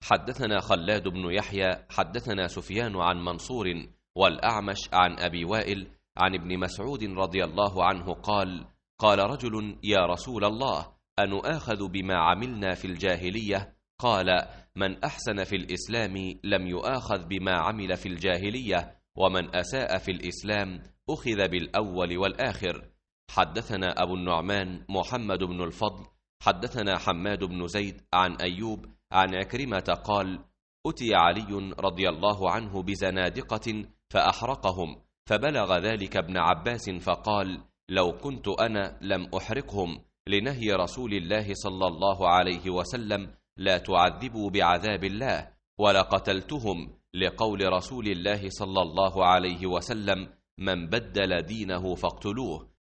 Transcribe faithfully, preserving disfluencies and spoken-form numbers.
حدثنا خلاد بن يحيى حدثنا سفيان عن منصور والأعمش عن أبي وائل عن ابن مسعود رضي الله عنه قال: قال رجل: يا رسول الله، أنؤاخذ بما عملنا في الجاهلية؟ قال: من أحسن في الإسلام لم يؤاخذ بما عمل في الجاهلية، ومن أساء في الإسلام أخذ بالأول والآخر. حدثنا أبو النعمان محمد بن الفضل حدثنا حماد بن زيد عن أيوب عن عكرمة قال: أتي علي رضي الله عنه بزنادقة فأحرقهم، فبلغ ذلك ابن عباس فقال: لو كنت أنا لم أحرقهم، لنهي رسول الله صلى الله عليه وسلم: لا تعذبوا بعذاب الله، ولقتلتهم، لقول رسول الله صلى الله عليه وسلم: من بدل دينه فاقتلوه.